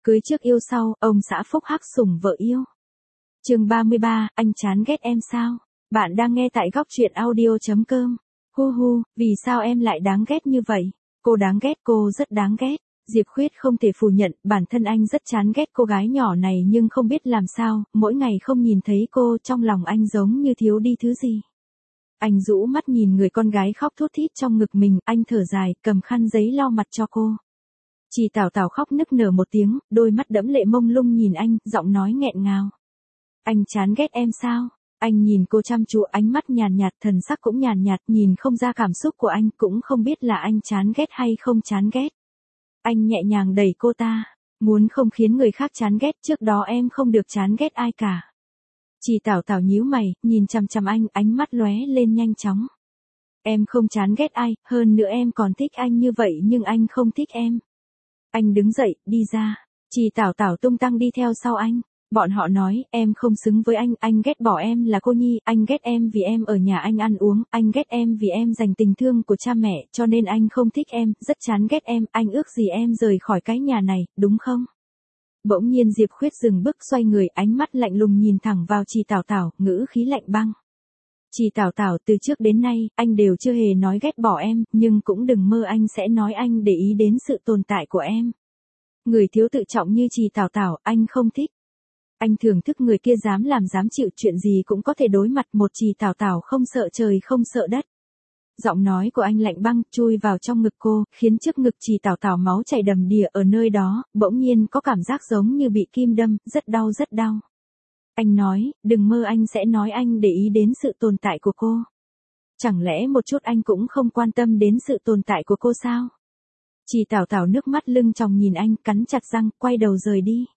Cưới trước yêu sau, ông xã phúc hắc sủng vợ yêu. Chương 33, anh chán ghét em sao? Bạn đang nghe tại góc truyện audio.com. Hu hu, vì sao em lại đáng ghét như vậy? Cô đáng ghét, cô rất đáng ghét. Diệp Khuyết không thể phủ nhận, bản thân anh rất chán ghét cô gái nhỏ này nhưng không biết làm sao, mỗi ngày không nhìn thấy cô trong lòng anh giống như thiếu đi thứ gì. Anh rũ mắt nhìn người con gái khóc thút thít trong ngực mình, anh thở dài, cầm khăn giấy lau mặt cho cô. Chị Tảo Tảo khóc nức nở một tiếng, đôi mắt đẫm lệ mông lung nhìn anh, giọng nói nghẹn ngào. Anh chán ghét em sao? Anh nhìn cô chăm chú, ánh mắt nhàn nhạt, thần sắc cũng nhàn nhạt, nhìn không ra cảm xúc của anh, cũng không biết là anh chán ghét hay không chán ghét. Anh nhẹ nhàng đẩy cô ta, muốn không khiến người khác chán ghét, trước đó em không được chán ghét ai cả. Chị Tảo Tảo nhíu mày, nhìn chằm chằm anh, ánh mắt lóe lên nhanh chóng. Em không chán ghét ai, hơn nữa em còn thích anh như vậy nhưng anh không thích em. Anh đứng dậy, đi ra. Chị Tảo Tảo tung tăng đi theo sau anh. Bọn họ nói, em không xứng với anh ghét bỏ em là cô nhi, anh ghét em vì em ở nhà anh ăn uống, anh ghét em vì em dành tình thương của cha mẹ, cho nên anh không thích em, rất chán ghét em, anh ước gì em rời khỏi cái nhà này, đúng không? Bỗng nhiên Diệp Khuyết dừng bước xoay người, ánh mắt lạnh lùng nhìn thẳng vào chị Tảo Tảo, ngữ khí lạnh băng. Chị Tảo Tảo, từ trước đến nay, anh đều chưa hề nói ghét bỏ em, nhưng cũng đừng mơ anh sẽ nói anh để ý đến sự tồn tại của em. Người thiếu tự trọng như chị Tảo Tảo, anh không thích. Anh thưởng thức người kia dám làm dám chịu, chuyện gì cũng có thể đối mặt, một chị Tảo Tảo không sợ trời không sợ đất. Giọng nói của anh lạnh băng, chui vào trong ngực cô, khiến trước ngực chị Tảo Tảo máu chảy đầm đìa, ở nơi đó, bỗng nhiên có cảm giác giống như bị kim đâm, rất đau rất đau. Anh nói, đừng mơ anh sẽ nói anh để ý đến sự tồn tại của cô. Chẳng lẽ một chút anh cũng không quan tâm đến sự tồn tại của cô sao? Chị Tảo Tảo nước mắt lưng tròng nhìn anh, cắn chặt răng, quay đầu rời đi.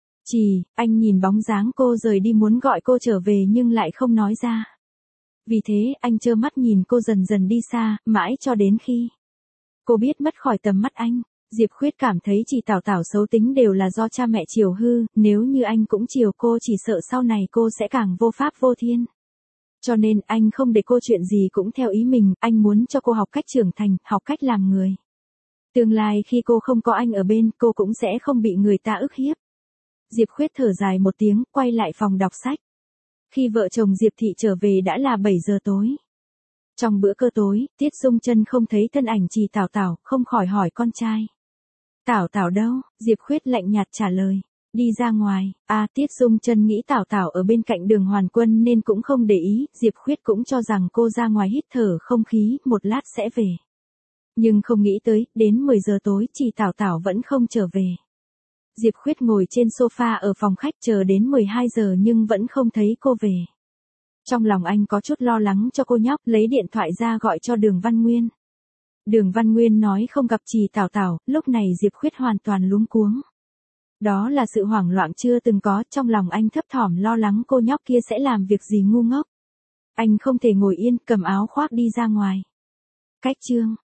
Anh nhìn bóng dáng cô rời đi muốn gọi cô trở về nhưng lại không nói ra. Vì thế, anh trơ mắt nhìn cô dần dần đi xa, mãi cho đến khi cô biết mất khỏi tầm mắt anh. Diệp Khuyết cảm thấy chị Tảo Tảo xấu tính đều là do cha mẹ chiều hư, nếu như anh cũng chiều cô chỉ sợ sau này cô sẽ càng vô pháp vô thiên. Cho nên anh không để cô chuyện gì cũng theo ý mình, anh muốn cho cô học cách trưởng thành, học cách làm người. Tương lai khi cô không có anh ở bên, cô cũng sẽ không bị người ta ức hiếp. Diệp Khuyết thở dài một tiếng, quay lại phòng đọc sách. Khi vợ chồng Diệp Thị trở về đã là 7 giờ tối. Trong bữa cơm tối, Tiết Dung Chân không thấy thân ảnh chị Tảo Tảo, không khỏi hỏi con trai. Tảo Tảo đâu? Diệp Khuyết lạnh nhạt trả lời. Đi ra ngoài. Tiết Dung Chân nghĩ Tảo Tảo ở bên cạnh Đường Hoàn Quân nên cũng không để ý, Diệp Khuyết cũng cho rằng cô ra ngoài hít thở không khí, một lát sẽ về. Nhưng không nghĩ tới, đến 10 giờ tối, chị Tảo Tảo vẫn không trở về. Diệp Khuyết ngồi trên sofa ở phòng khách chờ đến 12 giờ nhưng vẫn không thấy cô về. Trong lòng anh có chút lo lắng cho cô nhóc, lấy điện thoại ra gọi cho Đường Văn Nguyên. Đường Văn Nguyên nói không gặp chị Tảo Tảo, lúc này Diệp Khuyết hoàn toàn luống cuống. Đó là sự hoảng loạn chưa từng có, trong lòng anh thấp thỏm lo lắng cô nhóc kia sẽ làm việc gì ngu ngốc. Anh không thể ngồi yên, cầm áo khoác đi ra ngoài. Cách chương